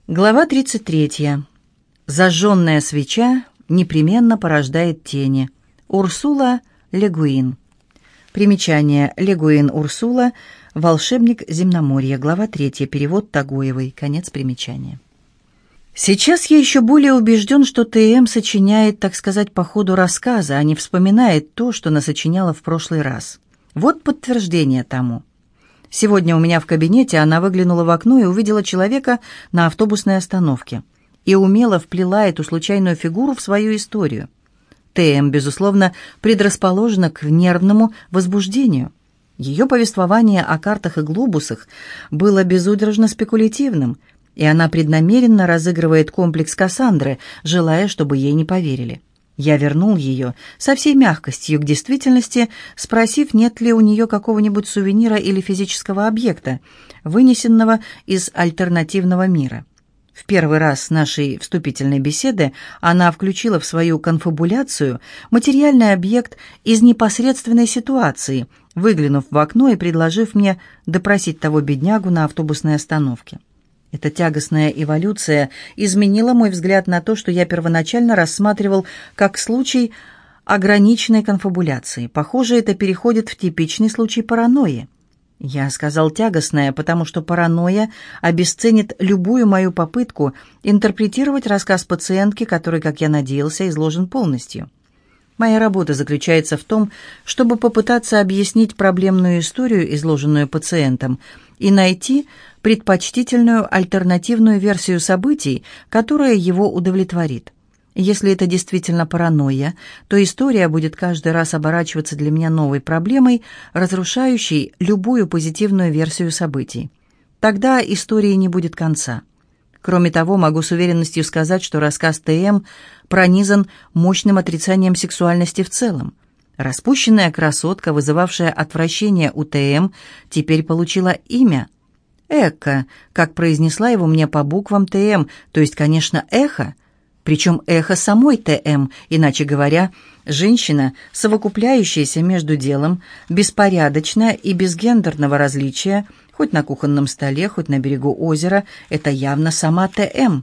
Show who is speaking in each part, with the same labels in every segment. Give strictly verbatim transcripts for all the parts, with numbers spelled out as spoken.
Speaker 1: Глава тридцать третья. Зажженная свеча непременно порождает тени. Урсула Ле Гуин. Примечание. Ле Гуин Урсула. Волшебник земноморья. Глава третья. Перевод Тагоевой. Конец примечания. Сейчас я еще более убежден, что Т.М. сочиняет, так сказать, по ходу рассказа, а не вспоминает то, что насочиняла в прошлый раз. Вот подтверждение тому. Сегодня у меня в кабинете она выглянула в окно и увидела человека на автобусной остановке и умело вплела эту случайную фигуру в свою историю. Т.М., безусловно, предрасположена к нервному возбуждению. Ее повествование о картах и глобусах было безудержно спекулятивным, и она преднамеренно разыгрывает комплекс Кассандры, желая, чтобы ей не поверили. Я вернул ее со всей мягкостью к действительности, спросив, нет ли у нее какого-нибудь сувенира или физического объекта, вынесенного из альтернативного мира. В первый раз нашей вступительной беседы она включила в свою конфабуляцию материальный объект из непосредственной ситуации, выглянув в окно и предложив мне допросить того беднягу на автобусной остановке. Эта тягостная эволюция изменила мой взгляд на то, что я первоначально рассматривал как случай ограниченной конфабуляции. Похоже, это переходит в типичный случай паранойи. Я сказал «тягостная», потому что паранойя обесценит любую мою попытку интерпретировать рассказ пациентки, который, как я надеялся, изложен полностью. Моя работа заключается в том, чтобы попытаться объяснить проблемную историю, изложенную пациентом, и найти предпочтительную альтернативную версию событий, которая его удовлетворит. Если это действительно паранойя, то история будет каждый раз оборачиваться для меня новой проблемой, разрушающей любую позитивную версию событий. Тогда истории не будет конца. Кроме того, могу с уверенностью сказать, что рассказ Т.М. пронизан мощным отрицанием сексуальности в целом. Распущенная красотка, вызывавшая отвращение у Т.М., теперь получила имя Эко, как произнесла его мне по буквам Т.М., то есть, конечно, эхо, причем эхо самой Т.М., иначе говоря, женщина, совокупляющаяся между делом, беспорядочная и без гендерного различия, хоть на кухонном столе, хоть на берегу озера, это явно сама Т.М.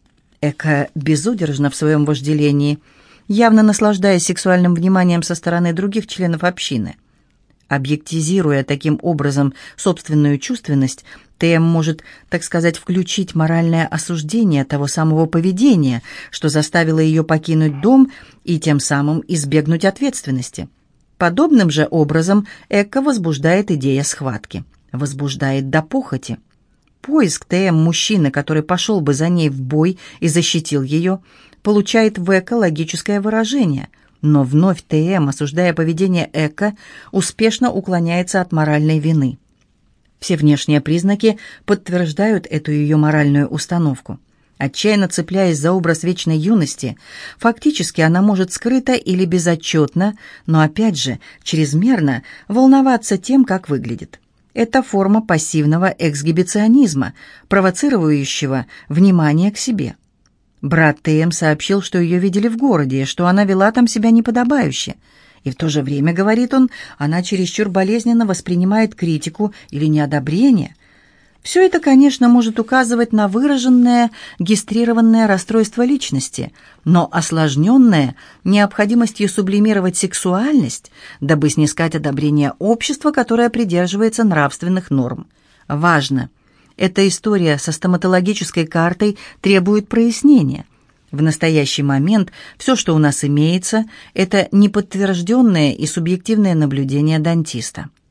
Speaker 1: Эко безудержна в своем вожделении, явно наслаждаясь сексуальным вниманием со стороны других членов общины. Объектизируя таким образом собственную чувственность, Т.М. может, так сказать, включить моральное осуждение того самого поведения, что заставило ее покинуть дом и тем самым избегнуть ответственности. Подобным же образом Эко возбуждает идея схватки, возбуждает до похоти. Поиск Т.М. мужчины, который пошел бы за ней в бой и защитил ее, получает в Эко логическое выражение, но вновь Т.М., осуждая поведение Эко, успешно уклоняется от моральной вины. Все внешние признаки подтверждают эту ее моральную установку. Отчаянно цепляясь за образ вечной юности, фактически она может скрыто или безотчетно, но опять же чрезмерно волноваться тем, как выглядит. Это форма пассивного эксгибиционизма, провоцирующего внимание к себе. Брат Т.М. сообщил, что ее видели в городе, что она вела там себя неподобающе. И в то же время, говорит он, она чересчур болезненно воспринимает критику или неодобрение. Все это, конечно, может указывать на выраженное гистрированное расстройство личности, но осложненное необходимостью сублимировать сексуальность, дабы снискать одобрение общества, которое придерживается нравственных норм. Важно. Эта история со стоматологической картой требует прояснения. В настоящий момент все, что у нас имеется, это неподтвержденное и субъективное наблюдение дантиста.